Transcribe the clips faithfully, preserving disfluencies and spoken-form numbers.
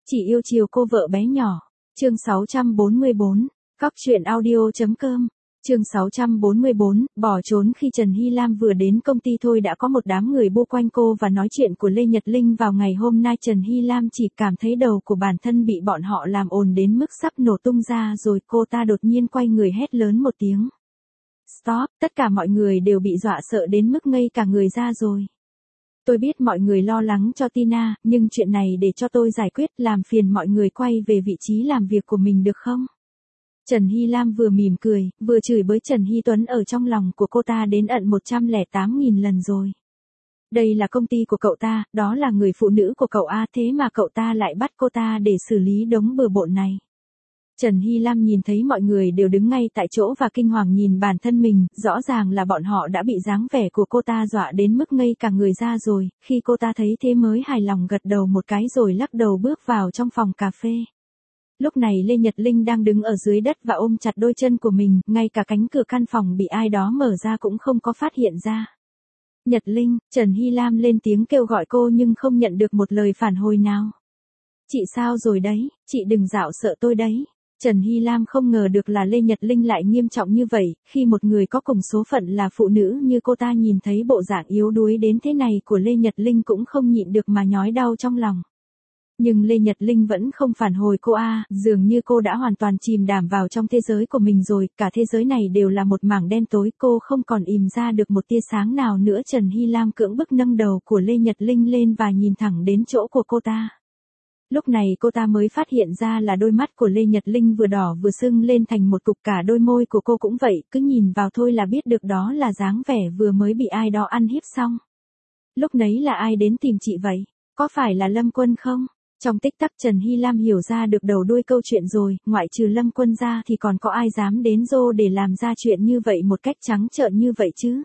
Chỉ yêu chiều cô vợ bé nhỏ. Chương sáu trăm bốn mươi bốn, Cóc truyện audio.com. Chương sáu trăm bốn mươi bốn, bỏ trốn. Khi Trần Hy Lam vừa đến công ty thôi đã có một đám người bu quanh cô và nói chuyện của Lê Nhật Linh vào ngày hôm nay. Trần Hy Lam chỉ cảm thấy đầu của bản thân bị bọn họ làm ồn đến mức sắp nổ tung ra rồi. Cô ta đột nhiên quay người hét lớn một tiếng. Stop, tất cả mọi người đều bị dọa sợ đến mức ngây cả người ra rồi. Tôi biết mọi người lo lắng cho Tina, nhưng chuyện này để cho tôi giải quyết, làm phiền mọi người quay về vị trí làm việc của mình được không? Trần Hy Lam vừa mỉm cười, vừa chửi bới Trần Hy Tuấn ở trong lòng của cô ta đến ận một trăm lẻ tám nghìn lần rồi. Đây là công ty của cậu ta, đó là người phụ nữ của cậu A, thế mà cậu ta lại bắt cô ta để xử lý đống bừa bộn này. Trần Hy Lam nhìn thấy mọi người đều đứng ngay tại chỗ và kinh hoàng nhìn bản thân mình, rõ ràng là bọn họ đã bị dáng vẻ của cô ta dọa đến mức ngây cả người ra rồi. Khi cô ta thấy thế mới hài lòng gật đầu một cái rồi lắc đầu bước vào trong phòng cà phê. Lúc này Lê Nhật Linh đang đứng ở dưới đất và ôm chặt đôi chân của mình, ngay cả cánh cửa căn phòng bị ai đó mở ra cũng không có phát hiện ra. Nhật Linh, Trần Hy Lam lên tiếng kêu gọi cô nhưng không nhận được một lời phản hồi nào. Chị sao rồi đấy, chị đừng dạo sợ tôi đấy. Trần Hy Lam không ngờ được là Lê Nhật Linh lại nghiêm trọng như vậy, khi một người có cùng số phận là phụ nữ như cô ta nhìn thấy bộ dạng yếu đuối đến thế này của Lê Nhật Linh cũng không nhịn được mà nhói đau trong lòng. Nhưng Lê Nhật Linh vẫn không phản hồi cô a, dường như cô đã hoàn toàn chìm đắm vào trong thế giới của mình rồi, cả thế giới này đều là một mảng đen tối, cô không còn ìm ra được một tia sáng nào nữa. Trần Hy Lam cưỡng bức nâng đầu của Lê Nhật Linh lên và nhìn thẳng đến chỗ của cô ta. Lúc này cô ta mới phát hiện ra là đôi mắt của Lê Nhật Linh vừa đỏ vừa sưng lên thành một cục, cả đôi môi của cô cũng vậy, cứ nhìn vào thôi là biết được đó là dáng vẻ vừa mới bị ai đó ăn hiếp xong. Lúc nấy là ai đến tìm chị vậy? Có phải là Lâm Quân không? Trong tích tắc Trần Hy Lam hiểu ra được đầu đuôi câu chuyện rồi, ngoại trừ Lâm Quân ra thì còn có ai dám đến Dô để làm ra chuyện như vậy một cách trắng trợn như vậy chứ?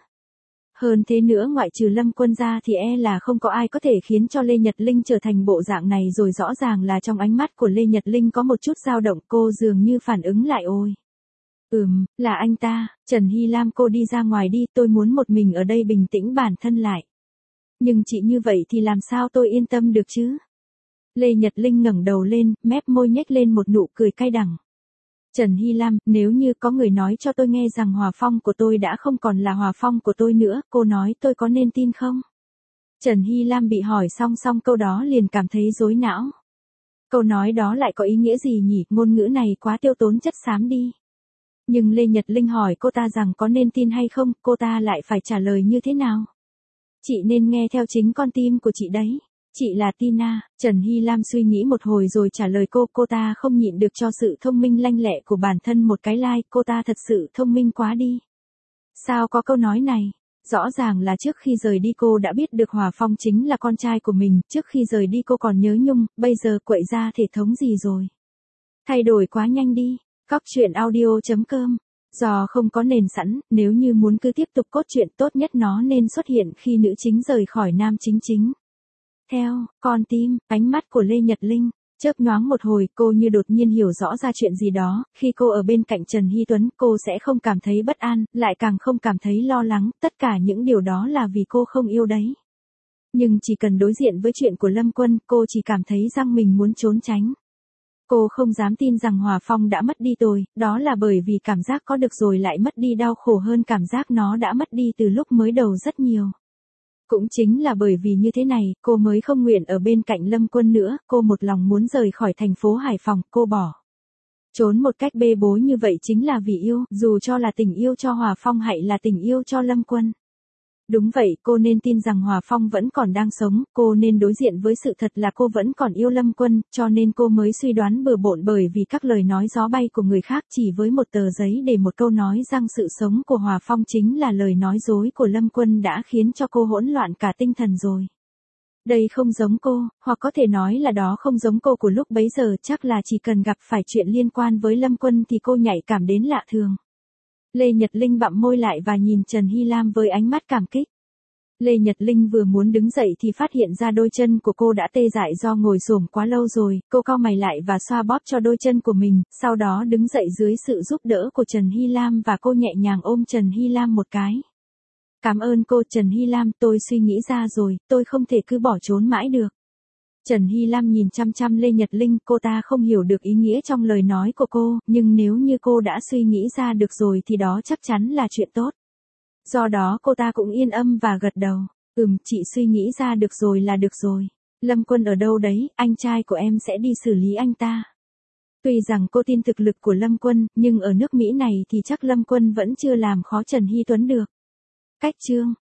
Hơn thế nữa, ngoại trừ Lâm Quân ra thì e là không có ai có thể khiến cho Lê Nhật Linh trở thành bộ dạng này rồi. Rõ ràng là trong ánh mắt của Lê Nhật Linh có một chút dao động, cô dường như phản ứng lại. Ôi! Ừm, là anh ta. Trần Hy Lam, cô đi ra ngoài đi, tôi muốn một mình ở đây bình tĩnh bản thân lại. Nhưng chị như vậy thì làm sao tôi yên tâm được chứ? Lê Nhật Linh ngẩng đầu lên, mép môi nhếch lên một nụ cười cay đắng. Trần Hy Lam, nếu như có người nói cho tôi nghe rằng Hòa Phong của tôi đã không còn là Hòa Phong của tôi nữa, cô nói tôi có nên tin không? Trần Hy Lam bị hỏi xong xong câu đó liền cảm thấy rối não. Câu nói đó lại có ý nghĩa gì nhỉ, ngôn ngữ này quá tiêu tốn chất xám đi. Nhưng Lê Nhật Linh hỏi cô ta rằng có nên tin hay không, cô ta lại phải trả lời như thế nào? Chị nên nghe theo chính con tim của chị đấy. Chị là Tina. Trần Hy Lam suy nghĩ một hồi rồi trả lời cô, cô ta không nhịn được cho sự thông minh lanh lẹ của bản thân một cái like, cô ta thật sự thông minh quá đi. Sao có câu nói này? Rõ ràng là trước khi rời đi cô đã biết được Hòa Phong chính là con trai của mình, trước khi rời đi cô còn nhớ nhung, bây giờ quậy ra thể thống gì rồi? Thay đổi quá nhanh đi. Cóc truyện audio.com. Do không có nền sẵn, nếu như muốn cứ tiếp tục cốt truyện tốt nhất nó nên xuất hiện khi nữ chính rời khỏi nam chính chính. Theo, con tim, ánh mắt của Lê Nhật Linh chớp nhoáng một hồi, cô như đột nhiên hiểu rõ ra chuyện gì đó. Khi cô ở bên cạnh Trần Hy Tuấn, cô sẽ không cảm thấy bất an, lại càng không cảm thấy lo lắng, tất cả những điều đó là vì cô không yêu đấy. Nhưng chỉ cần đối diện với chuyện của Lâm Quân, cô chỉ cảm thấy rằng mình muốn trốn tránh. Cô không dám tin rằng Hòa Phong đã mất đi rồi, đó là bởi vì cảm giác có được rồi lại mất đi đau khổ hơn cảm giác nó đã mất đi từ lúc mới đầu rất nhiều. Cũng chính là bởi vì như thế này, cô mới không nguyện ở bên cạnh Lâm Quân nữa, cô một lòng muốn rời khỏi thành phố Hải Phòng, cô bỏ trốn một cách bê bối như vậy chính là vì yêu, dù cho là tình yêu cho Hòa Phong hay là tình yêu cho Lâm Quân. Đúng vậy, cô nên tin rằng Hòa Phong vẫn còn đang sống, cô nên đối diện với sự thật là cô vẫn còn yêu Lâm Quân, cho nên cô mới suy đoán bừa bộn bởi vì các lời nói gió bay của người khác. Chỉ với một tờ giấy để một câu nói rằng sự sống của Hòa Phong chính là lời nói dối của Lâm Quân đã khiến cho cô hỗn loạn cả tinh thần rồi. Đây không giống cô, hoặc có thể nói là đó không giống cô của lúc bấy giờ, chắc là chỉ cần gặp phải chuyện liên quan với Lâm Quân thì cô nhạy cảm đến lạ thường. Lê Nhật Linh bặm môi lại và nhìn Trần Hy Lam với ánh mắt cảm kích. Lê Nhật Linh vừa muốn đứng dậy thì phát hiện ra đôi chân của cô đã tê dại do ngồi xổm quá lâu rồi, cô cau mày lại và xoa bóp cho đôi chân của mình, sau đó đứng dậy dưới sự giúp đỡ của Trần Hy Lam và cô nhẹ nhàng ôm Trần Hy Lam một cái. Cảm ơn cô Trần Hy Lam, tôi suy nghĩ ra rồi, tôi không thể cứ bỏ trốn mãi được. Trần Hy Lam nhìn chăm chăm Lê Nhật Linh, cô ta không hiểu được ý nghĩa trong lời nói của cô, nhưng nếu như cô đã suy nghĩ ra được rồi thì đó chắc chắn là chuyện tốt. Do đó cô ta cũng yên âm và gật đầu. Ừm, chị suy nghĩ ra được rồi là được rồi. Lâm Quân ở đâu đấy, anh trai của em sẽ đi xử lý anh ta. Tuy rằng cô tin thực lực của Lâm Quân, nhưng ở nước Mỹ này thì chắc Lâm Quân vẫn chưa làm khó Trần Hy Tuấn được. Cách chương